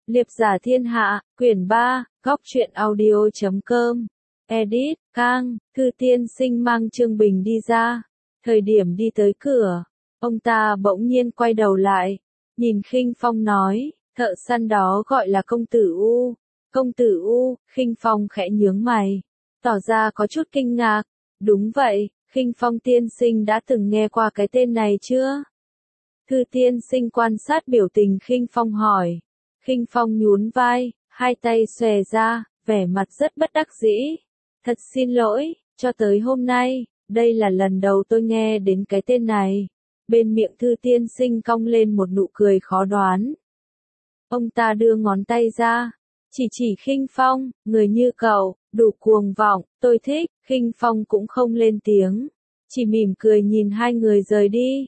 Liệp giả thiên hạ, quyển 3, góc truyện audio.com. Edit, Cang, Thư tiên sinh mang Trương Bình đi ra. Thời điểm đi tới cửa, ông ta bỗng nhiên quay đầu lại, nhìn Khinh Phong nói, thợ săn đó gọi là công tử U. Công tử U, Khinh Phong khẽ nhướng mày, tỏ ra có chút kinh ngạc. Đúng vậy, Khinh Phong tiên sinh đã từng nghe qua cái tên này chưa? Thư tiên sinh quan sát biểu tình Khinh Phong hỏi. Khinh Phong nhún vai, hai tay xòe ra, vẻ mặt rất bất đắc dĩ. Thật xin lỗi, cho tới hôm nay, đây là lần đầu tôi nghe đến cái tên này. Bên miệng Thư tiên sinh cong lên một nụ cười khó đoán. Ông ta đưa ngón tay ra, chỉ Khinh Phong, người như cậu, đủ cuồng vọng, tôi thích. Khinh Phong cũng không lên tiếng, chỉ mỉm cười nhìn hai người rời đi.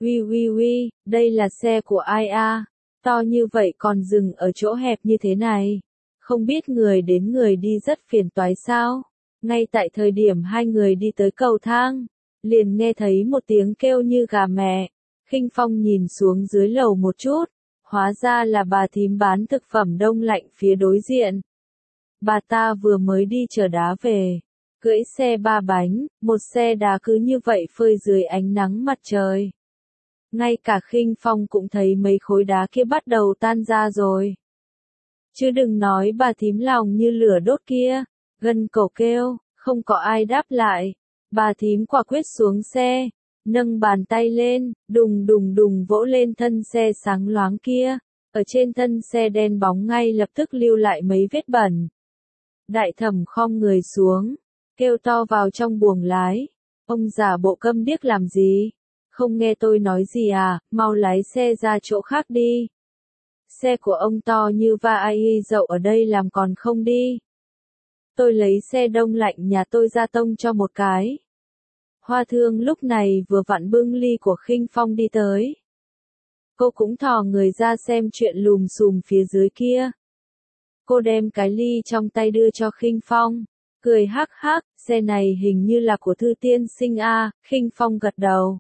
Uy, đây là xe của ai a? To như vậy còn dừng ở chỗ hẹp như thế này. Không biết người đến người đi rất phiền toái sao? Ngay tại thời điểm hai người đi tới cầu thang, liền nghe thấy một tiếng kêu như gà mẹ. Khinh Phong nhìn xuống dưới lầu một chút, hóa ra là bà thím bán thực phẩm đông lạnh phía đối diện. Bà ta vừa mới đi chở đá về, cưỡi xe ba bánh, một xe đá cứ như vậy phơi dưới ánh nắng mặt trời. Ngay cả Khinh Phong cũng thấy mấy khối đá kia bắt đầu tan ra rồi. Chứ đừng nói bà thím lòng như lửa đốt kia, gân cổ kêu, không có ai đáp lại. Bà thím quả quyết xuống xe, nâng bàn tay lên, đùng vỗ lên thân xe sáng loáng kia. Ở trên thân xe đen bóng ngay lập tức lưu lại mấy vết bẩn. Đại thẩm khom người xuống, kêu to vào trong buồng lái. Ông giả bộ câm điếc làm gì? Không nghe tôi nói gì à, mau lái xe ra chỗ khác đi. Xe của ông to như vai dậu ở đây làm còn không đi. Tôi lấy xe đông lạnh nhà tôi ra tông cho một cái. Hoa Thương lúc này vừa vặn bưng ly của Khinh Phong đi tới. Cô cũng thò người ra xem chuyện lùm xùm phía dưới kia. Cô đem cái ly trong tay đưa cho Khinh Phong, cười hắc hắc, xe này hình như là của Thư tiên sinh a. Khinh Phong gật đầu.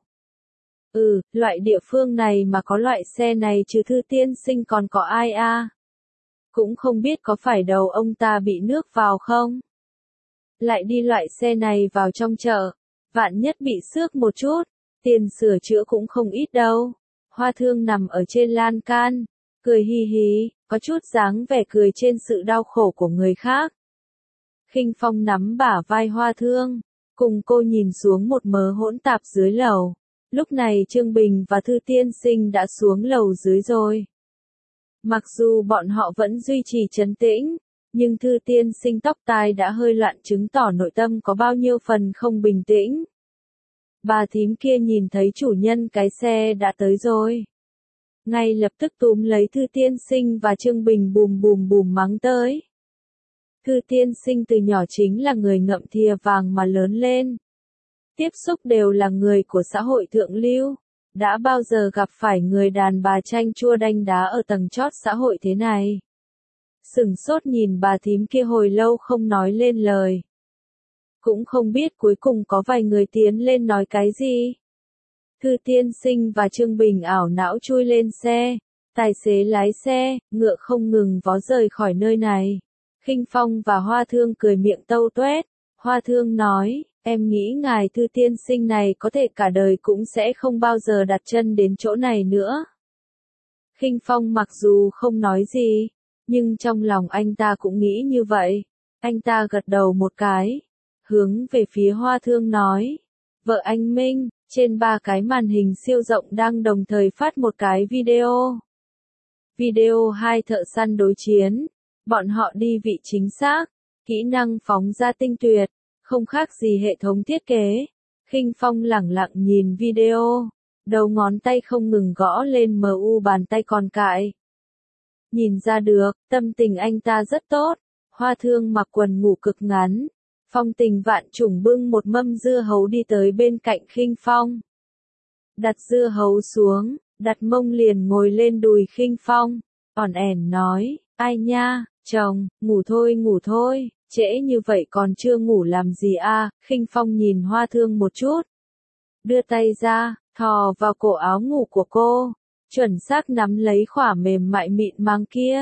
Loại địa phương này mà có loại xe này trừ Thư tiên sinh còn có ai a? Cũng không biết có phải đầu ông ta bị nước vào không? Lại đi loại xe này vào trong chợ, vạn nhất bị xước một chút, tiền sửa chữa cũng không ít đâu. Hoa Thương nằm ở trên lan can, cười hi hí, có chút dáng vẻ cười trên sự đau khổ của người khác. Khinh Phong nắm bả vai Hoa Thương, cùng cô nhìn xuống một mớ hỗn tạp dưới lầu. Lúc này Trương Bình và Thư tiên sinh đã xuống lầu dưới rồi. Mặc dù bọn họ vẫn duy trì trấn tĩnh, nhưng Thư tiên sinh tóc tai đã hơi loạn chứng tỏ nội tâm có bao nhiêu phần không bình tĩnh. Bà thím kia nhìn thấy chủ nhân cái xe đã tới rồi. Ngay lập tức túm lấy Thư tiên sinh và Trương Bình bùm mắng tới. Thư tiên sinh từ nhỏ chính là người ngậm thìa vàng mà lớn lên. Tiếp xúc đều là người của xã hội thượng lưu. Đã bao giờ gặp phải người đàn bà chanh chua đanh đá ở tầng chót xã hội thế này? Sửng sốt nhìn bà thím kia hồi lâu không nói lên lời. Cũng không biết cuối cùng có vài người tiến lên nói cái gì. Thư tiên sinh và Trương Bình ảo não chui lên xe. Tài xế lái xe, ngựa không ngừng vó rời khỏi nơi này. Khinh Phong và Hoa Thương cười miệng tâu tuét. Hoa Thương nói, em nghĩ ngài Thư tiên sinh này có thể cả đời cũng sẽ không bao giờ đặt chân đến chỗ này nữa. Khinh Phong mặc dù không nói gì, nhưng trong lòng anh ta cũng nghĩ như vậy. Anh ta gật đầu một cái, hướng về phía Hoa Thương nói, vợ anh Minh, trên 3 cái màn hình siêu rộng đang đồng thời phát một cái video. Video 2 thợ săn đối chiến, bọn họ đi vị chính xác, kỹ năng phóng ra tinh tuyệt, không khác gì hệ thống thiết kế. Khinh Phong lẳng lặng nhìn video, đầu ngón tay không ngừng gõ lên MU bàn tay còn cại. Nhìn ra được, tâm tình anh ta rất tốt. Hoa Thương mặc quần ngủ cực ngắn, phong tình vạn trùng bưng một mâm dưa hấu đi tới bên cạnh Khinh Phong. Đặt dưa hấu xuống, đặt mông liền ngồi lên đùi Khinh Phong, ỏn ẻn nói, ai nha, chồng, ngủ thôi, trễ như vậy còn chưa ngủ làm gì a? Khinh Phong nhìn Hoa Thương một chút, đưa tay ra, thò vào cổ áo ngủ của cô, chuẩn xác nắm lấy khỏa mềm mại mịn màng kia,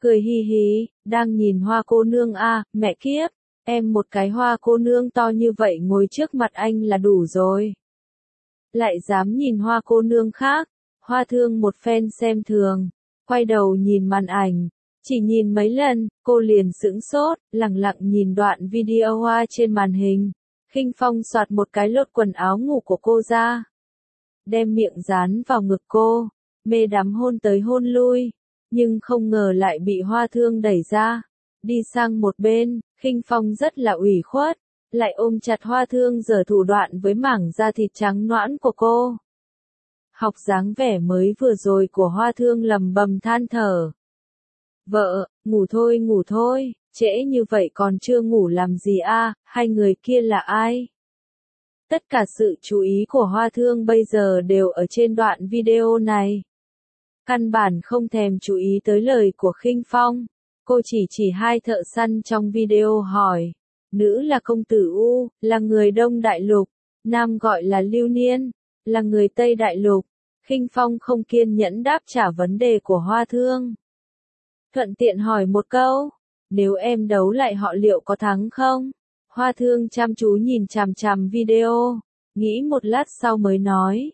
cười hì hì, đang nhìn Hoa cô nương à, mẹ kiếp, em một cái Hoa cô nương to như vậy ngồi trước mặt anh là đủ rồi. Lại dám nhìn Hoa cô nương khác, Hoa Thương một phen xem thường, quay đầu nhìn màn ảnh, chỉ nhìn mấy lần, cô liền sững sốt, lẳng lặng nhìn đoạn video Hoa trên màn hình. Khinh Phong soạt một cái lột quần áo ngủ của cô ra, đem miệng dán vào ngực cô, mê đắm hôn tới hôn lui, nhưng không ngờ lại bị Hoa Thương đẩy ra, đi sang một bên. Khinh Phong rất là ủy khuất, lại ôm chặt Hoa Thương giở thủ đoạn với mảng da thịt trắng nõn của cô. Học dáng vẻ mới vừa rồi của Hoa Thương lầm bầm than thở. Vợ, ngủ thôi, trễ như vậy còn chưa ngủ làm gì a? Hai người kia là ai? Tất cả sự chú ý của Hoa Thương bây giờ đều ở trên đoạn video này. Căn bản không thèm chú ý tới lời của Khinh Phong. Cô chỉ hai thợ săn trong video hỏi. Nữ là công tử U, là người Đông Đại Lục. Nam gọi là Lưu Niên, là người Tây Đại Lục. Khinh Phong không kiên nhẫn đáp trả vấn đề của Hoa Thương. Thuận tiện hỏi một câu, nếu em đấu lại họ liệu có thắng không? Hoa Thương chăm chú nhìn chằm chằm video, nghĩ một lát sau mới nói.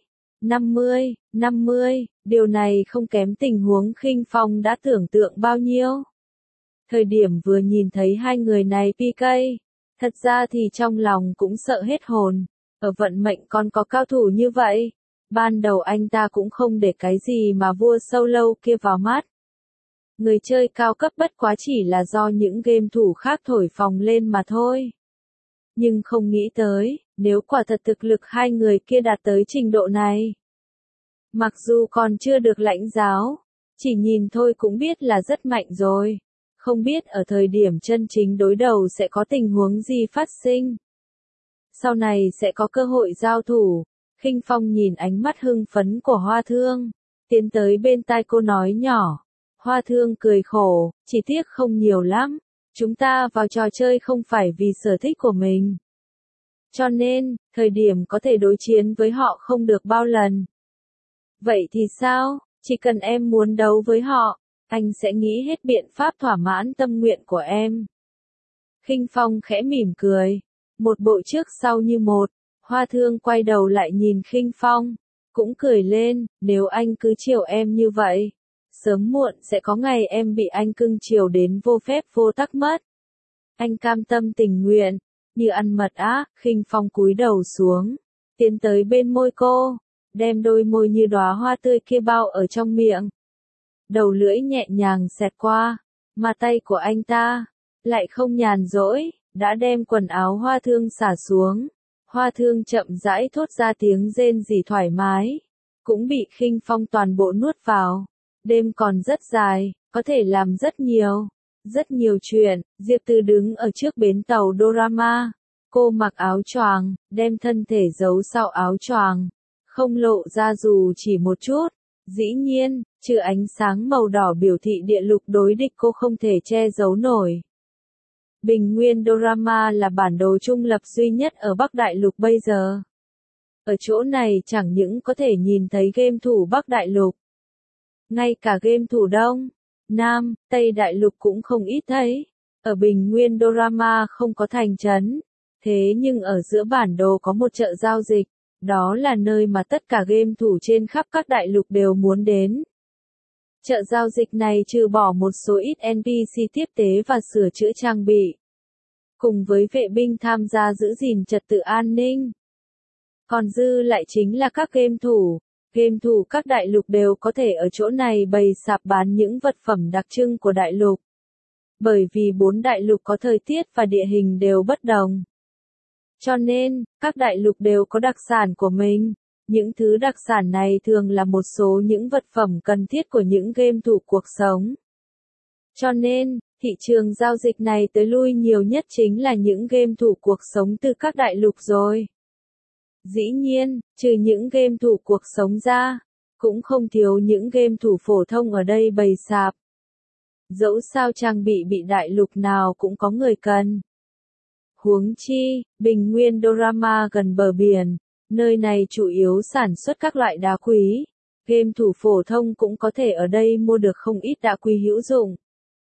50, điều này không kém tình huống Khinh Phong đã tưởng tượng bao nhiêu. Thời điểm vừa nhìn thấy hai người này PK, thật ra thì trong lòng cũng sợ hết hồn, ở vận mệnh còn có cao thủ như vậy. Ban đầu anh ta cũng không để cái gì mà vua solo kia vào mắt. Người chơi cao cấp bất quá chỉ là do những game thủ khác thổi phồng lên mà thôi. Nhưng không nghĩ tới, nếu quả thật thực lực hai người kia đạt tới trình độ này. Mặc dù còn chưa được lãnh giáo, chỉ nhìn thôi cũng biết là rất mạnh rồi. Không biết ở thời điểm chân chính đối đầu sẽ có tình huống gì phát sinh. Sau này sẽ có cơ hội giao thủ. Khinh Phong nhìn ánh mắt hưng phấn của Hoa Thương, tiến tới bên tai cô nói nhỏ. Hoa Thương cười khổ, chỉ tiếc không nhiều lắm. Chúng ta vào trò chơi không phải vì sở thích của mình. Cho nên, thời điểm có thể đối chiến với họ không được bao lần. Vậy thì sao, chỉ cần em muốn đấu với họ, anh sẽ nghĩ hết biện pháp thỏa mãn tâm nguyện của em. Khinh Phong khẽ mỉm cười, một bộ trước sau như một. Hoa Thương quay đầu lại nhìn Khinh Phong, cũng cười lên, nếu anh cứ chiều em như vậy, sớm muộn sẽ có ngày em bị anh cưng chiều đến vô phép vô tắc mất. Anh cam tâm tình nguyện, như ăn mật á. Khinh Phong cúi đầu xuống, tiến tới bên môi cô, đem đôi môi như đóa hoa tươi kia bao ở trong miệng. Đầu lưỡi nhẹ nhàng xẹt qua, mà tay của anh ta lại không nhàn rỗi, đã đem quần áo Hoa Thương xả xuống. Hoa Thương chậm rãi thốt ra tiếng rên rỉ thoải mái, cũng bị Khinh Phong toàn bộ nuốt vào. Đêm còn rất dài, có thể làm rất nhiều chuyện. Diệp Từ đứng ở trước bến tàu Dorama. Cô mặc áo choàng, đem thân thể giấu sau áo choàng, không lộ ra dù chỉ một chút. Dĩ nhiên, trừ ánh sáng màu đỏ biểu thị địa lục đối địch cô không thể che giấu nổi. Bình Nguyên Dorama là bản đồ trung lập duy nhất ở Bắc Đại Lục bây giờ. Ở chỗ này chẳng những có thể nhìn thấy game thủ Bắc Đại Lục, ngay cả game thủ Đông, Nam, Tây Đại Lục cũng không ít thấy. Ở Bình Nguyên Dorama không có thành trấn, thế nhưng ở giữa bản đồ có một chợ giao dịch, đó là nơi mà tất cả game thủ trên khắp các đại lục đều muốn đến. Chợ giao dịch này trừ bỏ một số ít NPC tiếp tế và sửa chữa trang bị, cùng với vệ binh tham gia giữ gìn trật tự an ninh. Còn dư lại chính là các game thủ. Game thủ các đại lục đều có thể ở chỗ này bày sạp bán những vật phẩm đặc trưng của đại lục. Bởi vì 4 đại lục có thời tiết và địa hình đều bất đồng. Cho nên, các đại lục đều có đặc sản của mình. Những thứ đặc sản này thường là một số những vật phẩm cần thiết của những game thủ cuộc sống. Cho nên, thị trường giao dịch này tới lui nhiều nhất chính là những game thủ cuộc sống từ các đại lục rồi. Dĩ nhiên, trừ những game thủ cuộc sống ra, cũng không thiếu những game thủ phổ thông ở đây bày sạp. Dẫu sao trang bị đại lục nào cũng có người cần. Huống chi, Bình Nguyên Dorama gần bờ biển, nơi này chủ yếu sản xuất các loại đá quý. Game thủ phổ thông cũng có thể ở đây mua được không ít đá quý hữu dụng.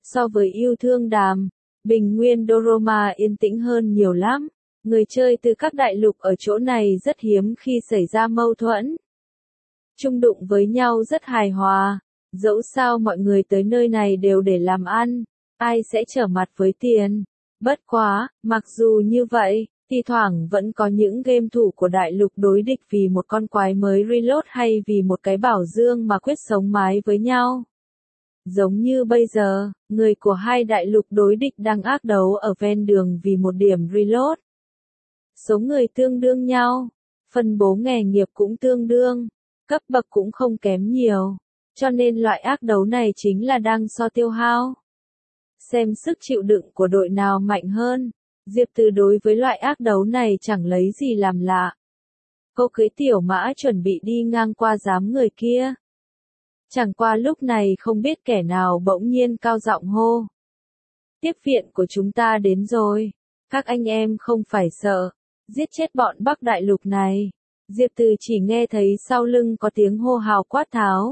So với yêu thương đàm, bình nguyên Doroma yên tĩnh hơn nhiều lắm. Người chơi từ các đại lục ở chỗ này rất hiếm khi xảy ra mâu thuẫn. Chung đụng với nhau rất hài hòa. Dẫu sao mọi người tới nơi này đều để làm ăn, ai sẽ trở mặt với tiền. Bất quá, mặc dù như vậy, thi thoảng vẫn có những game thủ của đại lục đối địch vì một con quái mới reload hay vì một cái bảo dương mà quyết sống mái với nhau. Giống như bây giờ, người của hai đại lục đối địch đang ác đấu ở ven đường vì một điểm reload. Số người tương đương nhau, phân bố nghề nghiệp cũng tương đương, cấp bậc cũng không kém nhiều, cho nên loại ác đấu này chính là đang so tiêu hao. Xem sức chịu đựng của đội nào mạnh hơn, Diệp Từ đối với loại ác đấu này chẳng lấy gì làm lạ. Cô cưỡi tiểu mã chuẩn bị đi ngang qua đám người kia. Chẳng qua lúc này không biết kẻ nào bỗng nhiên cao giọng hô. Tiếp viện của chúng ta đến rồi, các anh em không phải sợ, giết chết bọn Bắc Đại Lục này. Diệp Từ chỉ nghe thấy sau lưng có tiếng hô hào quát tháo.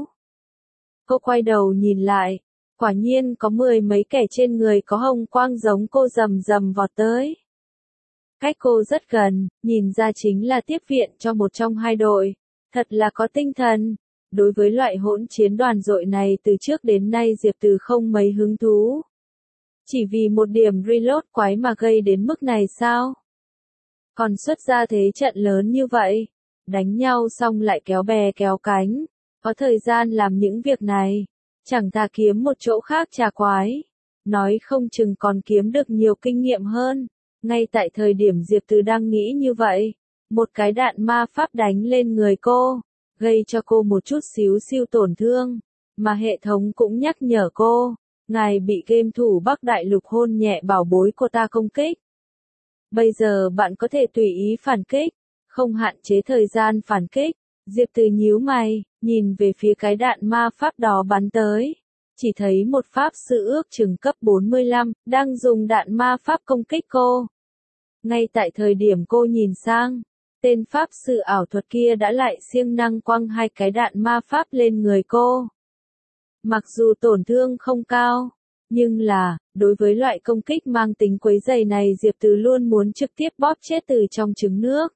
Cô quay đầu nhìn lại, quả nhiên có 10 mấy kẻ trên người có hồng quang giống cô rầm rầm vọt tới. Cách cô rất gần, nhìn ra chính là tiếp viện cho một trong hai đội, thật là có tinh thần. Đối với loại hỗn chiến đoàn đội này từ trước đến nay Diệp Từ không mấy hứng thú. Chỉ vì một điểm reload quái mà gây đến mức này sao? Còn xuất ra thế trận lớn như vậy, đánh nhau xong lại kéo bè kéo cánh, có thời gian làm những việc này, chẳng thà kiếm một chỗ khác trà quái, nói không chừng còn kiếm được nhiều kinh nghiệm hơn. Ngay tại thời điểm Diệp Từ đang nghĩ như vậy, một cái đạn ma pháp đánh lên người cô, gây cho cô một chút xíu siêu tổn thương, mà hệ thống cũng nhắc nhở cô, ngài bị game thủ Bắc Đại Lục hôn nhẹ bảo bối của ta công kích. Bây giờ bạn có thể tùy ý phản kích, không hạn chế thời gian phản kích. Diệp Từ nhíu mày, nhìn về phía cái đạn ma pháp đó bắn tới. Chỉ thấy một pháp sư ước chừng cấp 45, đang dùng đạn ma pháp công kích cô. Ngay tại thời điểm cô nhìn sang, tên pháp sư ảo thuật kia đã lại siêng năng quăng hai cái đạn ma pháp lên người cô. Mặc dù tổn thương không cao, nhưng là, đối với loại công kích mang tính quấy rầy này Diệp Từ luôn muốn trực tiếp bóp chết từ trong trứng nước.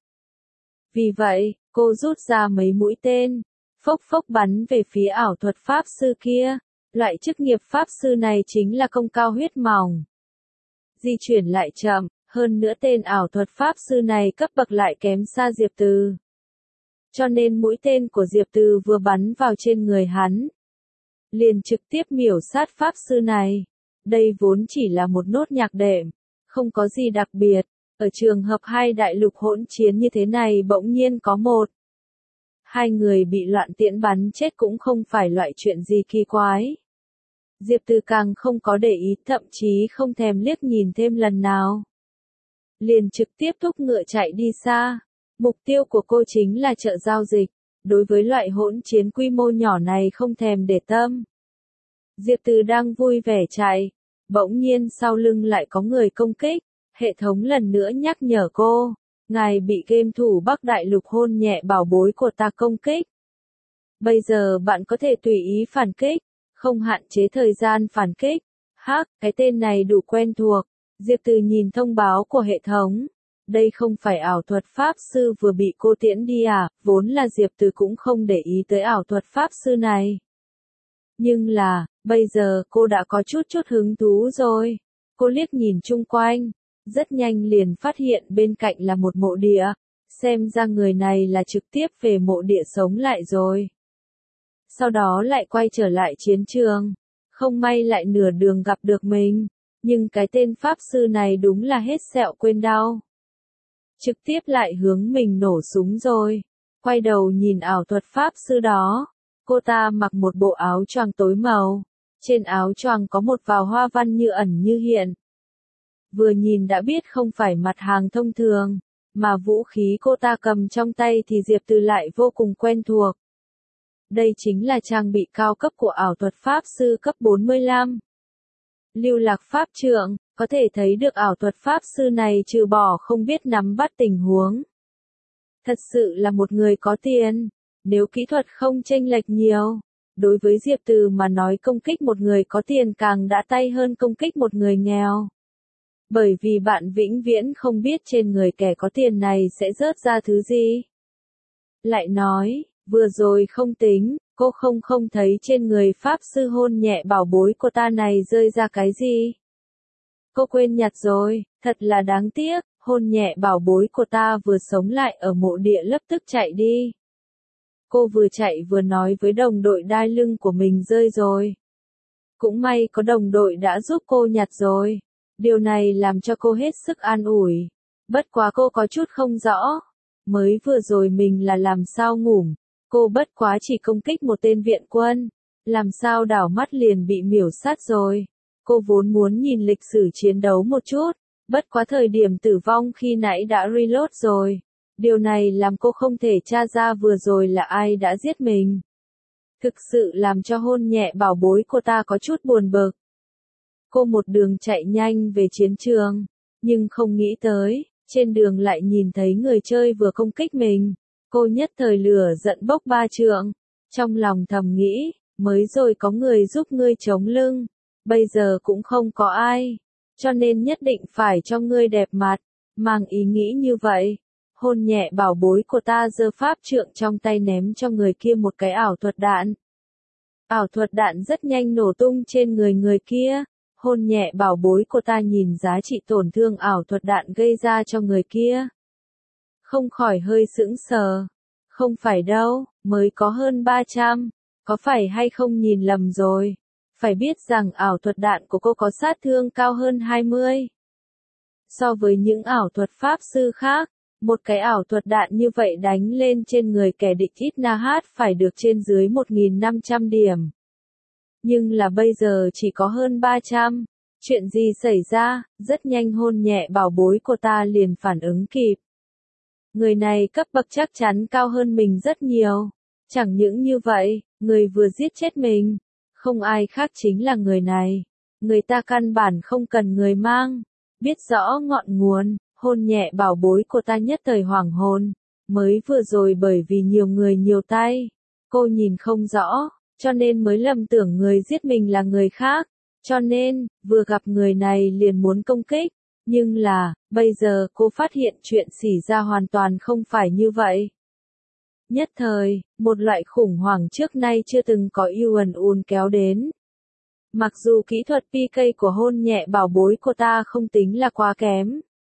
Vì vậy, cô rút ra mấy mũi tên, phốc phốc bắn về phía ảo thuật pháp sư kia. Loại chức nghiệp pháp sư này chính là công cao huyết mỏng. Di chuyển lại chậm, hơn nữa tên ảo thuật pháp sư này cấp bậc lại kém xa Diệp Từ. Cho nên mũi tên của Diệp Từ vừa bắn vào trên người hắn, liền trực tiếp miểu sát pháp sư này. Đây vốn chỉ là một nốt nhạc đệm, không có gì đặc biệt. Ở trường hợp hai đại lục hỗn chiến như thế này bỗng nhiên có hai người bị loạn tiễn bắn chết cũng không phải loại chuyện gì kỳ quái. Diệp Từ càng không có để ý, thậm chí không thèm liếc nhìn thêm lần nào. Liền trực tiếp thúc ngựa chạy đi xa. Mục tiêu của cô chính là chợ giao dịch. Đối với loại hỗn chiến quy mô nhỏ này không thèm để tâm. Diệp Từ đang vui vẻ chạy. Bỗng nhiên sau lưng lại có người công kích. Hệ thống lần nữa nhắc nhở cô. Ngài bị game thủ Bắc Đại Lục hôn nhẹ bảo bối của ta công kích. Bây giờ bạn có thể tùy ý phản kích. Không hạn chế thời gian phản kích. Hắc, cái tên này đủ quen thuộc. Diệp Từ nhìn thông báo của hệ thống. Đây không phải ảo thuật pháp sư vừa bị cô tiễn đi à, vốn là Diệp Từ cũng không để ý tới ảo thuật pháp sư này. Nhưng là, bây giờ cô đã có chút hứng thú rồi. Cô liếc nhìn chung quanh, rất nhanh liền phát hiện bên cạnh là một mộ địa. Xem ra người này là trực tiếp về mộ địa sống lại rồi. Sau đó lại quay trở lại chiến trường. Không may lại nửa đường gặp được mình. Nhưng cái tên pháp sư này đúng là hết sẹo quên đau. Trực tiếp lại hướng mình nổ súng rồi. Quay đầu nhìn ảo thuật pháp sư đó. Cô ta mặc một bộ áo choàng tối màu. Trên áo choàng có một vào hoa văn như ẩn như hiện. Vừa nhìn đã biết không phải mặt hàng thông thường. Mà vũ khí cô ta cầm trong tay thì Diệp Từ lại vô cùng quen thuộc. Đây chính là trang bị cao cấp của ảo thuật pháp sư cấp 45. Lưu lạc pháp trượng, có thể thấy được ảo thuật pháp sư này trừ bỏ không biết nắm bắt tình huống. Thật sự là một người có tiền, nếu kỹ thuật không chênh lệch nhiều, đối với Diệp Từ mà nói công kích một người có tiền càng đã tay hơn công kích một người nghèo. Bởi vì bạn vĩnh viễn không biết trên người kẻ có tiền này sẽ rớt ra thứ gì. Lại nói, vừa rồi không tính, cô không thấy trên người Pháp Sư hôn nhẹ bảo bối của ta này rơi ra cái gì. Cô quên nhặt rồi, thật là đáng tiếc, hôn nhẹ bảo bối của ta vừa sống lại ở mộ địa lập tức chạy đi. Cô vừa chạy vừa nói với đồng đội đai lưng của mình rơi rồi. Cũng may có đồng đội đã giúp cô nhặt rồi. Điều này làm cho cô hết sức an ủi. Bất quá cô có chút không rõ. Mới vừa rồi mình là làm sao ngủm. Cô bất quá chỉ công kích một tên viện quân. Làm sao đảo mắt liền bị miểu sát rồi. Cô vốn muốn nhìn lịch sử chiến đấu một chút. Bất quá thời điểm tử vong khi nãy đã reload rồi. Điều này làm cô không thể tra ra vừa rồi là ai đã giết mình. Thực sự làm cho hôn nhẹ bảo bối cô ta có chút buồn bực. Cô một đường chạy nhanh về chiến trường, nhưng không nghĩ tới, trên đường lại nhìn thấy người chơi vừa công kích mình. Cô nhất thời lửa giận bốc ba trượng, trong lòng thầm nghĩ, mới rồi có người giúp ngươi chống lưng, bây giờ cũng không có ai, cho nên nhất định phải cho ngươi đẹp mặt, mang ý nghĩ như vậy. Hôn nhẹ bảo bối của ta giơ pháp trượng trong tay ném cho người kia một cái ảo thuật đạn. Ảo thuật đạn rất nhanh nổ tung trên người kia. Hôn nhẹ bảo bối của ta nhìn giá trị tổn thương ảo thuật đạn gây ra cho người kia. Không khỏi hơi sững sờ. Không phải đâu, mới có hơn 300. Có phải hay không nhìn lầm rồi. Phải biết rằng ảo thuật đạn của cô có sát thương cao hơn 20. So với những ảo thuật pháp sư khác, một cái ảo thuật đạn như vậy đánh lên trên người kẻ địch ít na hát phải được trên dưới 1.500 điểm. Nhưng là bây giờ chỉ có hơn 300. Chuyện gì xảy ra, rất nhanh hôn nhẹ bảo bối của ta liền phản ứng kịp. Người này cấp bậc chắc chắn cao hơn mình rất nhiều. Chẳng những như vậy, người vừa giết chết mình. Không ai khác chính là người này. Người ta căn bản không cần người mang. Biết rõ ngọn nguồn, hôn nhẹ bảo bối của ta nhất thời hoảng hồn. Mới vừa rồi bởi vì nhiều người nhiều tay. Cô nhìn không rõ. Cho nên mới lầm tưởng người giết mình là người khác. Cho nên, vừa gặp người này liền muốn công kích. Nhưng là, bây giờ cô phát hiện chuyện xảy ra hoàn toàn không phải như vậy. Nhất thời, một loại khủng hoảng trước nay chưa từng có ùn kéo đến. Mặc dù kỹ thuật PK của hôn nhẹ bảo bối của ta không tính là quá kém.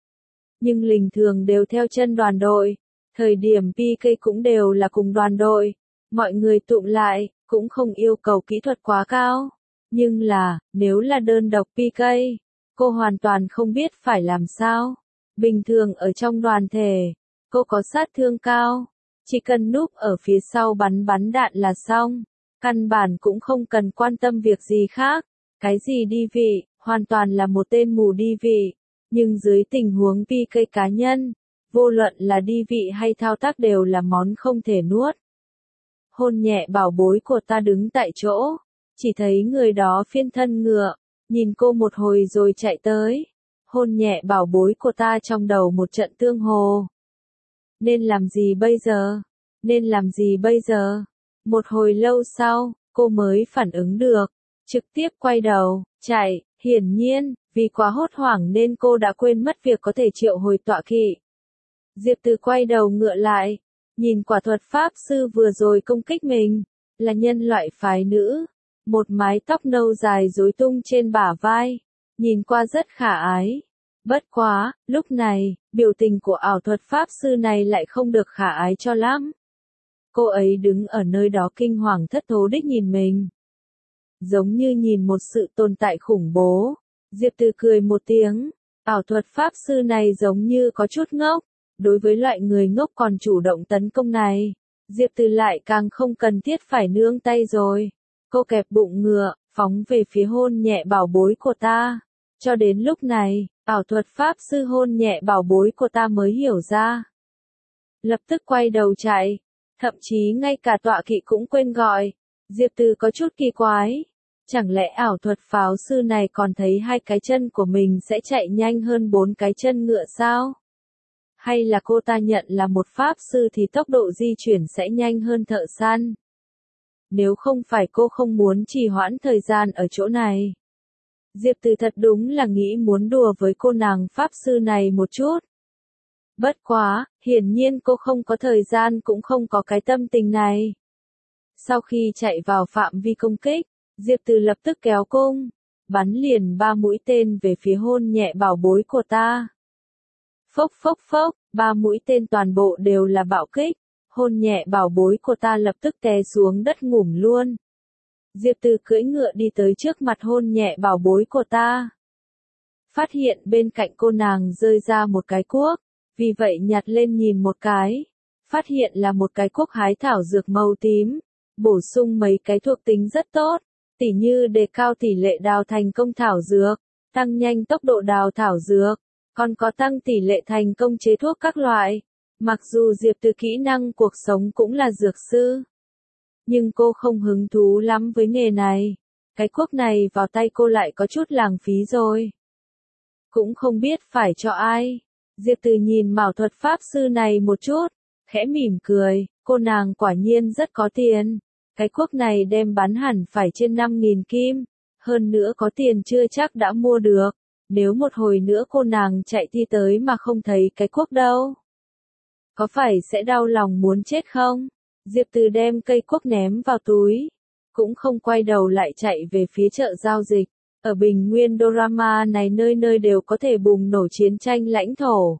Nhưng bình thường đều theo chân đoàn đội. Thời điểm PK cũng đều là cùng đoàn đội. Mọi người tụm lại, cũng không yêu cầu kỹ thuật quá cao. Nhưng là, nếu là đơn độc PK, cô hoàn toàn không biết phải làm sao. Bình thường ở trong đoàn thể, cô có sát thương cao. Chỉ cần núp ở phía sau bắn đạn là xong. Căn bản cũng không cần quan tâm việc gì khác. Cái gì đi vị, hoàn toàn là một tên mù đi vị. Nhưng dưới tình huống PK cá nhân, vô luận là đi vị hay thao tác đều là món không thể nuốt. Hôn nhẹ bảo bối của ta đứng tại chỗ, chỉ thấy người đó phiên thân ngựa, nhìn cô một hồi rồi chạy tới. Hôn nhẹ bảo bối của ta trong đầu một trận tương hồ. Nên làm gì bây giờ? Nên làm gì bây giờ? Một hồi lâu sau, cô mới phản ứng được, trực tiếp quay đầu, chạy, hiển nhiên, vì quá hốt hoảng nên cô đã quên mất việc có thể triệu hồi tọa kỵ. Diệp Từ quay đầu ngựa lại, nhìn quả thuật pháp sư vừa rồi công kích mình, là nhân loại phái nữ, một mái tóc nâu dài rối tung trên bả vai, nhìn qua rất khả ái. Bất quá, lúc này, biểu tình của ảo thuật pháp sư này lại không được khả ái cho lắm. Cô ấy đứng ở nơi đó kinh hoàng thất thố đích nhìn mình. Giống như nhìn một sự tồn tại khủng bố. Diệp Từ cười một tiếng, ảo thuật pháp sư này giống như có chút ngốc. Đối với loại người ngốc còn chủ động tấn công này, Diệp Từ lại càng không cần thiết phải nương tay rồi. Cô kẹp bụng ngựa, phóng về phía hôn nhẹ bảo bối của ta. Cho đến lúc này, ảo thuật pháp sư hôn nhẹ bảo bối của ta mới hiểu ra. Lập tức quay đầu chạy, thậm chí ngay cả tọa kỵ cũng quên gọi. Diệp Từ có chút kỳ quái. Chẳng lẽ ảo thuật pháo sư này còn thấy hai cái chân của mình sẽ chạy nhanh hơn bốn cái chân ngựa sao? Hay là cô ta nhận là một pháp sư thì tốc độ di chuyển sẽ nhanh hơn thợ săn? nếu không phải cô không muốn trì hoãn thời gian ở chỗ này. Diệp Từ thật đúng là nghĩ muốn đùa với cô nàng pháp sư này một chút. Bất quá, hiển nhiên cô không có thời gian cũng không có cái tâm tình này. Sau khi chạy vào phạm vi công kích, Diệp Từ lập tức kéo cung, bắn liền 3 mũi tên về phía hôn nhẹ bảo bối của ta. Phốc phốc phốc, 3 mũi tên toàn bộ đều là bạo kích, hôn nhẹ bảo bối của ta lập tức té xuống đất ngủm luôn. Diệp Từ cưỡi ngựa đi tới trước mặt hôn nhẹ bảo bối của ta. Phát hiện bên cạnh cô nàng rơi ra một cái cuốc, vì vậy nhặt lên nhìn một cái. Phát hiện là một cái cuốc hái thảo dược màu tím, bổ sung mấy cái thuộc tính rất tốt, tỉ như đề cao tỷ lệ đào thành công thảo dược, tăng nhanh tốc độ đào thảo dược, còn có tăng tỷ lệ thành công chế thuốc các loại. Mặc dù Diệp Từ kỹ năng cuộc sống cũng là dược sư, nhưng cô không hứng thú lắm với nghề này. Cái cuốc này vào tay cô lại có chút lãng phí rồi. Cũng không biết phải cho ai. Diệp Từ nhìn mảo thuật pháp sư này một chút, khẽ mỉm cười, cô nàng quả nhiên rất có tiền. Cái cuốc này đem bán hẳn phải trên 5.000 kim, hơn nữa có tiền chưa chắc đã mua được. Nếu một hồi nữa cô nàng chạy đi tới mà không thấy cái cuốc đâu, có phải sẽ đau lòng muốn chết không? Diệp Từ đem cây cuốc ném vào túi, cũng không quay đầu lại chạy về phía chợ giao dịch. Ở Bình Nguyên Dorama này nơi nơi đều có thể bùng nổ chiến tranh lãnh thổ.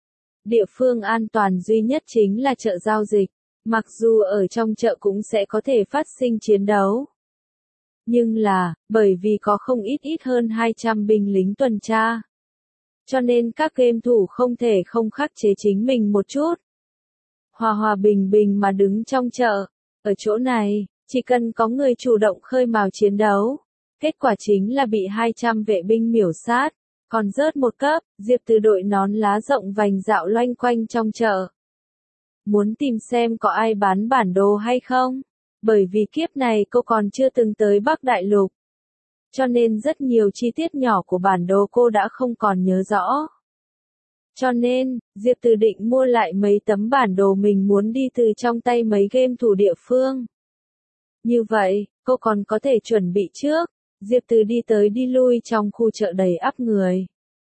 Địa phương an toàn duy nhất chính là chợ giao dịch, mặc dù ở trong chợ cũng sẽ có thể phát sinh chiến đấu. Nhưng là, bởi vì có không ít hơn 200 binh lính tuần tra, cho nên các game thủ không thể không khắc chế chính mình một chút. Hòa hòa bình bình mà đứng trong chợ, ở chỗ này, chỉ cần có người chủ động khơi mào chiến đấu, kết quả chính là bị 200 vệ binh miểu sát, còn rớt một cấp. Diệp Từ đội nón lá rộng vành dạo loanh quanh trong chợ. Muốn tìm xem có ai bán bản đồ hay không? Bởi vì kiếp này cô còn chưa từng tới Bắc Đại Lục, cho nên rất nhiều chi tiết nhỏ của bản đồ cô đã không còn nhớ rõ. Cho nên, Diệp Từ định mua lại mấy tấm bản đồ mình muốn đi từ trong tay mấy game thủ địa phương. Như vậy, cô còn có thể chuẩn bị trước. Diệp Từ đi tới đi lui trong khu chợ đầy ắp người.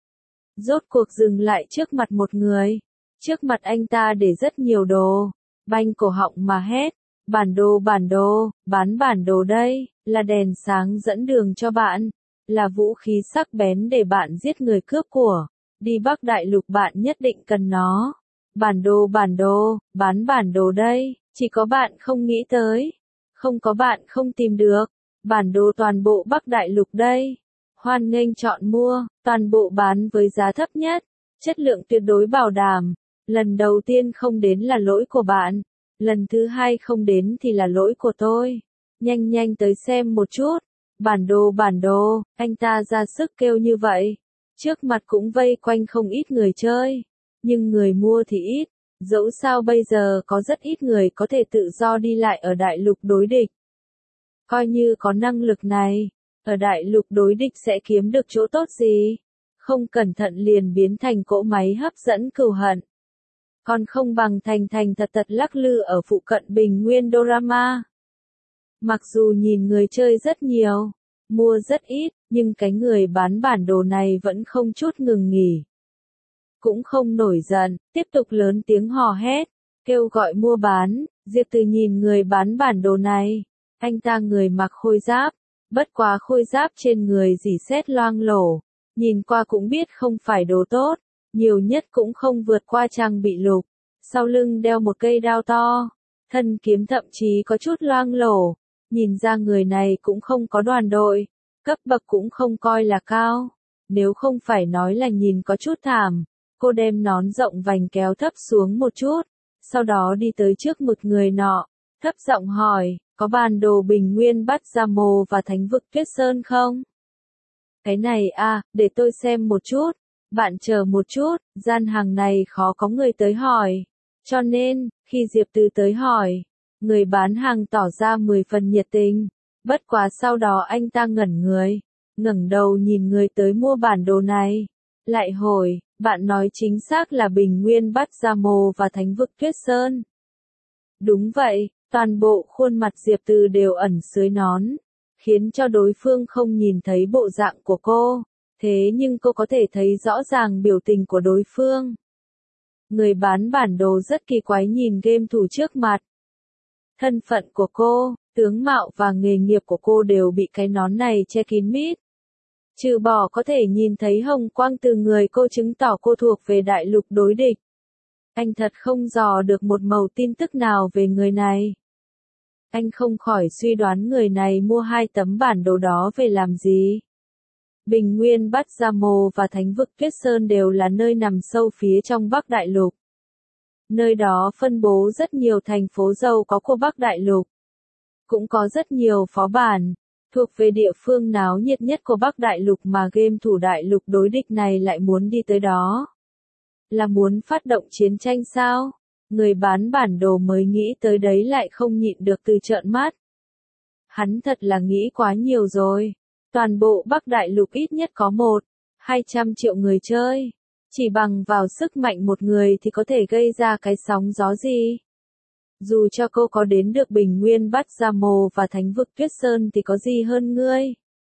Rốt cuộc dừng lại trước mặt một người. Trước mặt anh ta để rất nhiều đồ. Banh cổ họng mà hét. Bản đồ, bán bản đồ đây, là đèn sáng dẫn đường cho bạn. Là vũ khí sắc bén để bạn giết người cướp của. Đi Bắc Đại Lục bạn nhất định cần nó. Bản đồ, bán bản đồ đây, chỉ có bạn không nghĩ tới. Không có bạn không tìm được. Bản đồ toàn bộ Bắc Đại Lục đây. Hoan nghênh chọn mua, toàn bộ bán với giá thấp nhất. Chất lượng tuyệt đối bảo đảm. Lần đầu tiên không đến là lỗi của bạn. Lần thứ hai không đến thì là lỗi của tôi. Nhanh nhanh tới xem một chút. Bản đồ, anh ta ra sức kêu như vậy. Trước mặt cũng vây quanh không ít người chơi. Nhưng người mua thì ít. Dẫu sao bây giờ có rất ít người có thể tự do đi lại ở đại lục đối địch. Coi như có năng lực này, ở đại lục đối địch sẽ kiếm được chỗ tốt gì? Không cẩn thận liền biến thành cỗ máy hấp dẫn cừu hận. Còn không bằng thành thật lắc lư ở phụ cận Bình Nguyên Dorama. Mặc dù nhìn người chơi rất nhiều, mua rất ít, nhưng cái người bán bản đồ này vẫn không chút ngừng nghỉ. Cũng không nổi giận, tiếp tục lớn tiếng hò hét, kêu gọi mua bán. Diệp Từ nhìn người bán bản đồ này. Anh ta người mặc khôi giáp, bất quá khôi giáp trên người rỉ sét loang lổ, nhìn qua cũng biết không phải đồ tốt, nhiều nhất cũng không vượt qua trang bị lục. Sau lưng đeo một cây đao to, thân kiếm thậm chí có chút loang lổ, nhìn ra người này cũng không có đoàn đội, cấp bậc cũng không coi là cao, nếu không phải nói là nhìn có chút thảm. Cô đem nón rộng vành kéo thấp xuống một chút, sau đó đi tới trước một người nọ, thấp giọng hỏi, có bản đồ Bình Nguyên Bát Gia Mồ và Thánh vực Tuyết Sơn không? Cái này à, để tôi xem một chút. Bạn chờ một chút, gian hàng này khó có người tới hỏi. Cho nên, khi Diệp Từ tới hỏi, người bán hàng tỏ ra 10 phần nhiệt tình. Bất quá sau đó anh ta ngẩn người, ngẩng đầu nhìn người tới mua bản đồ này. Lại hỏi, bạn nói chính xác là Bình Nguyên Bát Gia Mồ và Thánh vực Tuyết Sơn. Đúng vậy, Toàn bộ khuôn mặt Diệp Từ đều ẩn dưới nón, khiến cho đối phương không nhìn thấy bộ dạng của cô, thế nhưng cô có thể thấy rõ ràng biểu tình của đối phương. Người bán bản đồ rất kỳ quái nhìn game thủ trước mặt. Thân phận của cô, tướng mạo và nghề nghiệp của cô đều bị cái nón này che kín mít. Trừ bỏ có thể nhìn thấy hồng quang từ người cô chứng tỏ cô thuộc về đại lục đối địch. Anh thật không dò được một mẩu tin tức nào về người này. Anh không khỏi suy đoán người này mua 2 tấm bản đồ đó về làm gì. Bình Nguyên Bát Gia Mồ và Thánh vực Tuyết Sơn đều là nơi nằm sâu phía trong Bắc Đại Lục. Nơi đó phân bố rất nhiều thành phố giàu có của Bắc Đại Lục. Cũng có rất nhiều phó bản, thuộc về địa phương náo nhiệt nhất của Bắc Đại Lục mà game thủ Đại Lục đối địch này lại muốn đi tới đó. Là muốn phát động chiến tranh sao? Người bán bản đồ mới nghĩ tới đấy lại không nhịn được từ trợn mắt. Hắn thật là nghĩ quá nhiều rồi. Toàn bộ Bắc Đại Lục ít nhất có 1-200 triệu người chơi. Chỉ bằng vào sức mạnh một người thì có thể gây ra cái sóng gió gì? Dù cho cô có đến được Bình Nguyên Bát Gia Mồ và Thánh vực Tuyết Sơn thì có gì hơn ngươi?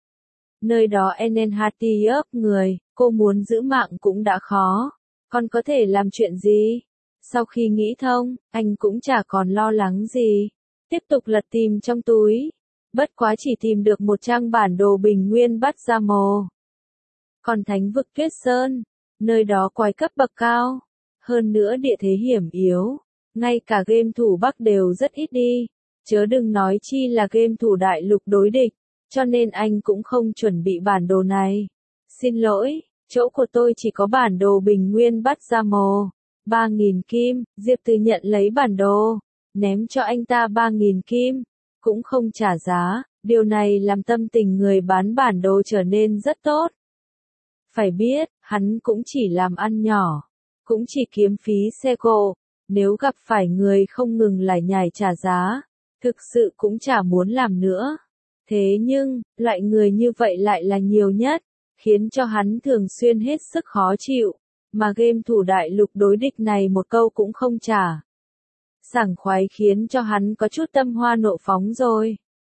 Nơi đó Enenhati ấp người, cô muốn giữ mạng cũng đã khó. Còn có thể làm chuyện gì? Sau khi nghĩ thông, anh cũng chả còn lo lắng gì. Tiếp tục lật tìm trong túi. Bất quá chỉ tìm được một trang bản đồ Bình Nguyên Bát Gia Mồ. Còn Thánh vực Tuyết Sơn, nơi đó quái cấp bậc cao. Hơn nữa địa thế hiểm yếu. Ngay cả game thủ Bắc đều rất ít đi. Chớ đừng nói chi là game thủ Đại Lục đối địch. Cho nên anh cũng không chuẩn bị bản đồ này. Xin lỗi, chỗ của tôi chỉ có bản đồ Bình Nguyên Bát Gia Mồ. 3.000 kim, Diệp Từ nhận lấy bản đồ, ném cho anh ta 3.000 kim, cũng không trả giá, điều này làm tâm tình người bán bản đồ trở nên rất tốt. Phải biết, hắn cũng chỉ làm ăn nhỏ, cũng chỉ kiếm phí xe cộ, nếu gặp phải người không ngừng lải nhải trả giá, thực sự cũng chả muốn làm nữa. Thế nhưng, loại người như vậy lại là nhiều nhất, khiến cho hắn thường xuyên hết sức khó chịu. Mà game thủ Đại Lục đối địch này một câu cũng không trả. Sảng khoái khiến cho hắn có chút tâm hoa nộ phóng rồi.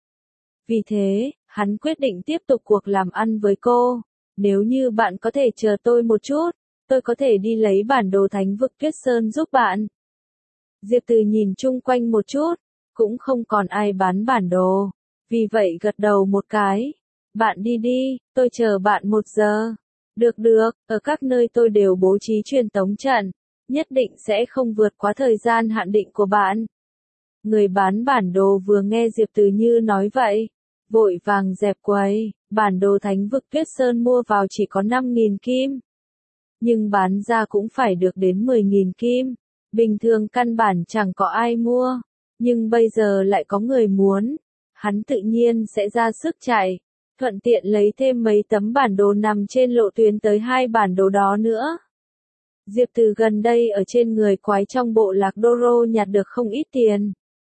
Vì thế, hắn quyết định tiếp tục cuộc làm ăn với cô. Nếu như bạn có thể chờ tôi một chút, tôi có thể đi lấy bản đồ Thánh vực Tuyết Sơn giúp bạn. Diệp Từ nhìn chung quanh một chút, cũng không còn ai bán bản đồ. Vì vậy gật đầu một cái. Bạn đi đi, tôi chờ bạn 1 giờ. Được, ở các nơi tôi đều bố trí truyền tống trận, nhất định sẽ không vượt quá thời gian hạn định của bạn. Người bán bản đồ vừa nghe Diệp Từ như nói vậy, vội vàng dẹp quầy, bản đồ Thánh vực Tuyết Sơn mua vào chỉ có 5.000 kim. Nhưng bán ra cũng phải được đến 10.000 kim, bình thường căn bản chẳng có ai mua, nhưng bây giờ lại có người muốn, hắn tự nhiên sẽ ra sức chạy. Thuận tiện lấy thêm mấy tấm bản đồ nằm trên lộ tuyến tới 2 bản đồ đó nữa. Diệp Từ gần đây ở trên người quái trong bộ lạc Doro nhặt được không ít tiền.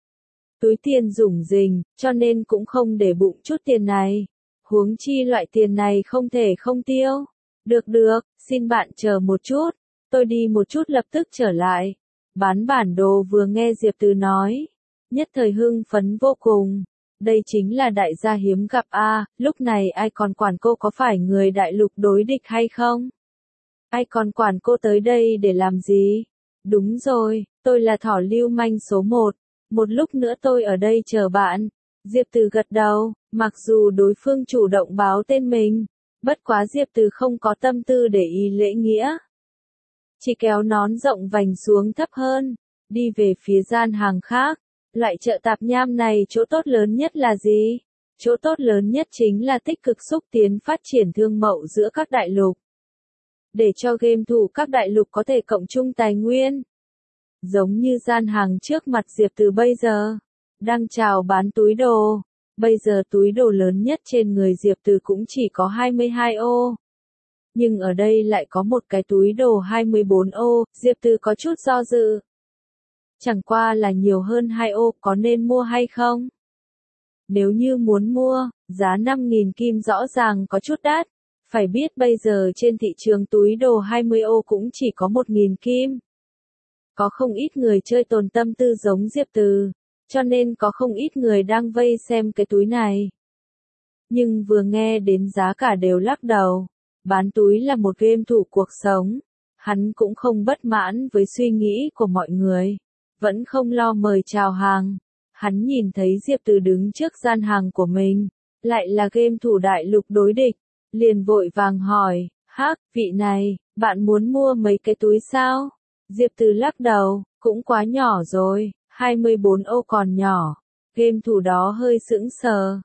Túi tiền rủng rỉnh, cho nên cũng không để bụng chút tiền này. Huống chi loại tiền này không thể không tiêu. Được, xin bạn chờ một chút. Tôi đi một chút lập tức trở lại. Bán bản đồ vừa nghe Diệp Từ nói. Nhất thời hưng phấn vô cùng. Đây chính là đại gia hiếm gặp lúc này ai còn quản cô có phải người Đại Lục đối địch hay không? Ai còn quản cô tới đây để làm gì? Đúng rồi, tôi là thỏ lưu manh số 1, một lúc nữa tôi ở đây chờ bạn. Diệp Từ gật đầu, mặc dù đối phương chủ động báo tên mình, bất quá Diệp Từ không có tâm tư để ý lễ nghĩa. Chỉ kéo nón rộng vành xuống thấp hơn, đi về phía gian hàng khác. Loại chợ tạp nham này chỗ tốt lớn nhất là gì? Chỗ tốt lớn nhất chính là tích cực xúc tiến phát triển thương mậu giữa các đại lục. Để cho game thủ các đại lục có thể cộng chung tài nguyên. Giống như gian hàng trước mặt Diệp Từ bây giờ, đang chào bán túi đồ. Bây giờ túi đồ lớn nhất trên người Diệp Từ cũng chỉ có 22 ô. Nhưng ở đây lại có một cái túi đồ 24 ô, Diệp Từ có chút do dự. Chẳng qua là nhiều hơn 2 ô, có nên mua hay không? Nếu như muốn mua, giá 5.000 kim rõ ràng có chút đắt. Phải biết bây giờ trên thị trường túi đồ 20 ô cũng chỉ có 1.000 kim. Có không ít người chơi tồn tâm tư giống Diệp Từ. cho nên có không ít người đang vây xem cái túi này. Nhưng vừa nghe đến giá cả đều lắc đầu. Bán túi là một game thủ cuộc sống. Hắn cũng không bất mãn với suy nghĩ của mọi người. Vẫn không lo mời chào hàng. Hắn nhìn thấy Diệp Từ đứng trước gian hàng của mình. Lại là game thủ đại lục đối địch. Liền vội vàng hỏi, hắc, vị này, bạn muốn mua mấy cái túi sao? Diệp Từ lắc đầu, cũng quá nhỏ rồi, 24 ô còn nhỏ. Game thủ đó hơi sững sờ.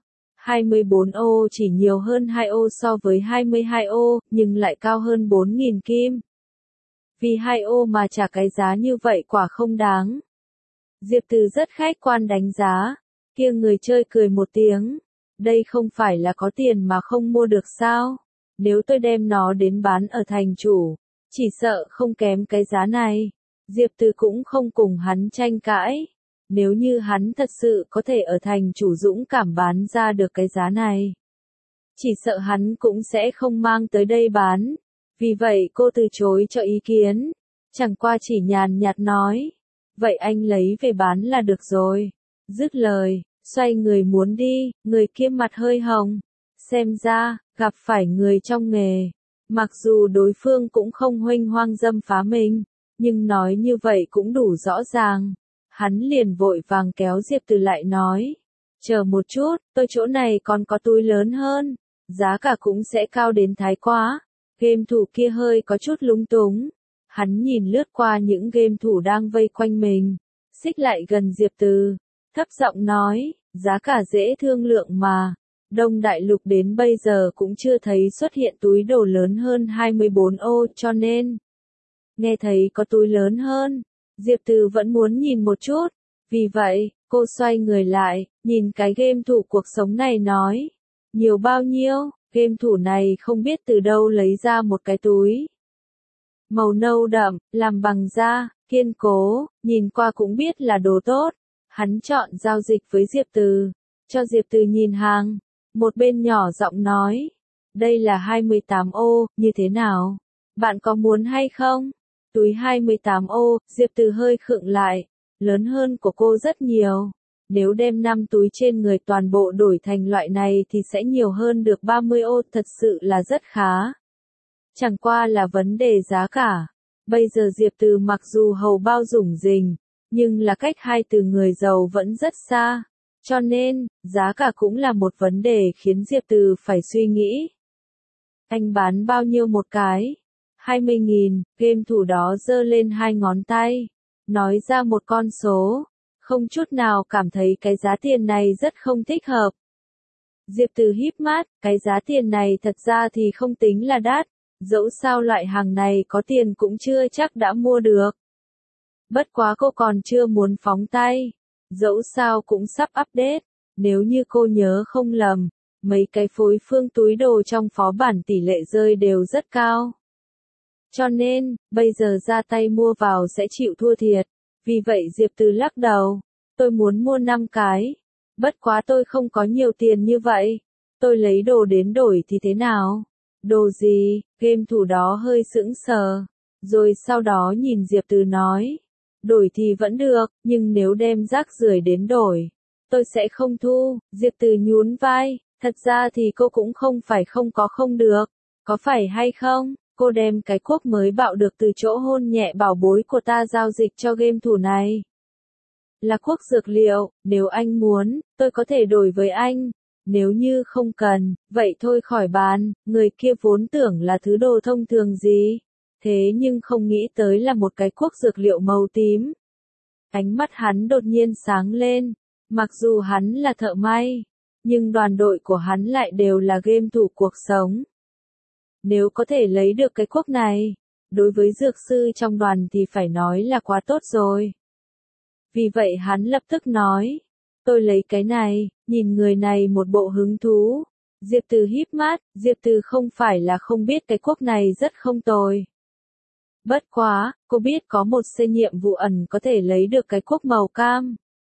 24 ô chỉ nhiều hơn 2 ô so với 22 ô, nhưng lại cao hơn 4.000 kim. Vì 2 ô mà trả cái giá như vậy quả không đáng. Diệp Từ rất khách quan đánh giá. Kia người chơi cười một tiếng. Đây không phải là có tiền mà không mua được sao? Nếu tôi đem nó đến bán ở thành chủ, chỉ sợ không kém cái giá này. Diệp Từ cũng không cùng hắn tranh cãi. Nếu như hắn thật sự có thể ở thành chủ dũng cảm bán ra được cái giá này, chỉ sợ hắn cũng sẽ không mang tới đây bán. Vì vậy cô từ chối cho ý kiến. Chẳng qua chỉ nhàn nhạt nói. Vậy anh lấy về bán là được rồi. Dứt lời, xoay người muốn đi, người kia mặt hơi hồng. Xem ra, gặp phải người trong nghề. Mặc dù đối phương cũng không huênh hoang dâm phá mình, nhưng nói như vậy cũng đủ rõ ràng. Hắn liền vội vàng kéo Diệp Từ lại nói. Chờ một chút, tôi chỗ này còn có túi lớn hơn. Giá cả cũng sẽ cao đến thái quá. Game thủ kia hơi có chút lúng túng. Hắn nhìn lướt qua những game thủ đang vây quanh mình. Xích lại gần Diệp Từ. Thấp giọng nói, giá cả dễ thương lượng mà. Đông Đại Lục đến bây giờ cũng chưa thấy xuất hiện túi đồ lớn hơn 24 ô cho nên. Nghe thấy có túi lớn hơn. Diệp Từ vẫn muốn nhìn một chút. Vì vậy, cô xoay người lại, nhìn cái game thủ cuộc sống này nói. Nhiều bao nhiêu, game thủ này không biết từ đâu lấy ra một cái túi. Màu nâu đậm, làm bằng da, kiên cố, nhìn qua cũng biết là đồ tốt. Hắn chọn giao dịch với Diệp Từ. Cho Diệp Từ nhìn hàng. Một bên nhỏ giọng nói. Đây là 28 ô, như thế nào? Bạn có muốn hay không? Túi 28 ô, Diệp Từ hơi khựng lại. Lớn hơn của cô rất nhiều. Nếu đem 5 túi trên người toàn bộ đổi thành loại này thì sẽ nhiều hơn được 30 ô, thật sự là rất khá. Chẳng qua là vấn đề giá cả. Bây giờ Diệp Từ mặc dù hầu bao rủng rình, nhưng là cách hai từ người giàu vẫn rất xa. Cho nên, giá cả cũng là một vấn đề khiến Diệp Từ phải suy nghĩ. Anh bán bao nhiêu một cái? 20.000, game thủ đó giơ lên hai ngón tay. Nói ra một con số. Không chút nào cảm thấy cái giá tiền này rất không thích hợp. Diệp Từ híp mắt, cái giá tiền này thật ra thì không tính là đắt. Dẫu sao loại hàng này có tiền cũng chưa chắc đã mua được. Bất quá cô còn chưa muốn phóng tay. Dẫu sao cũng sắp update. Nếu như cô nhớ không lầm, mấy cái phối phương túi đồ trong phó bản tỷ lệ rơi đều rất cao. Cho nên, bây giờ ra tay mua vào sẽ chịu thua thiệt. Vì vậy Diệp Từ lắc đầu. Tôi muốn mua 5 cái. Bất quá tôi không có nhiều tiền như vậy. Tôi lấy đồ đến đổi thì thế nào? Đồ gì? Game thủ đó hơi sững sờ. Rồi sau đó nhìn Diệp Từ nói. Đổi thì vẫn được, nhưng nếu đem rác rưởi đến đổi, tôi sẽ không thu. Diệp Từ nhún vai. Thật ra thì cô cũng không phải không được. Có phải hay không? Cô đem cái cuốc mới bạo được từ chỗ hôn nhẹ bảo bối của ta giao dịch cho game thủ này. Là cuốc dược liệu, nếu anh muốn, tôi có thể đổi với anh. Nếu như không cần, vậy thôi khỏi bán. Người kia vốn tưởng là thứ đồ thông thường gì. Thế nhưng không nghĩ tới là một cái cuốc dược liệu màu tím. Ánh mắt hắn đột nhiên sáng lên. Mặc dù hắn là thợ may, nhưng đoàn đội của hắn lại đều là game thủ cuộc sống. Nếu có thể lấy được cái cuốc này, đối với dược sư trong đoàn thì phải nói là quá tốt rồi. Vì vậy hắn lập tức nói, tôi lấy cái này, nhìn người này một bộ hứng thú. Diệp Từ híp mắt, Diệp Từ không phải là không biết cái cuốc này rất không tồi. Bất quá, cô biết có một xe nhiệm vụ ẩn có thể lấy được cái cuốc màu cam.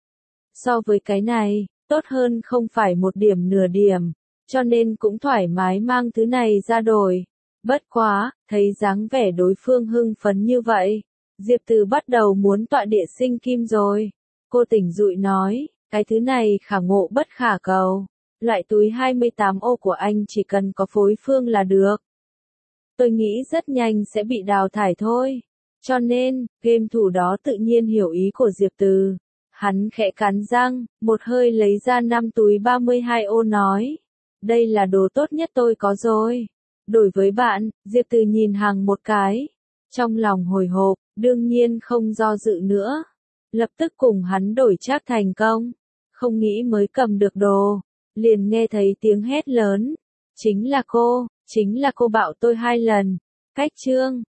So với cái này, tốt hơn không phải một điểm nửa điểm, cho nên cũng thoải mái mang thứ này ra đổi. Bất quá, thấy dáng vẻ đối phương hưng phấn như vậy, Diệp Từ bắt đầu muốn tọa địa sinh kim rồi. Cô tỉnh dụi nói, cái thứ này khả ngộ bất khả cầu. Loại túi 28 ô của anh chỉ cần có phối phương là được. Tôi nghĩ rất nhanh sẽ bị đào thải thôi. Cho nên, game thủ đó tự nhiên hiểu ý của Diệp Từ. Hắn khẽ cắn răng, một hơi lấy ra 5 túi 32 ô nói. Đây là đồ tốt nhất tôi có rồi. Đổi với bạn, Diệp Từ nhìn Hằng một cái. Trong lòng hồi hộp, đương nhiên không do dự nữa. Lập tức cùng hắn đổi trác thành công. Không nghĩ mới cầm được đồ. Liền nghe thấy tiếng hét lớn. Chính là cô bạo tôi 2 lần. Cách chương.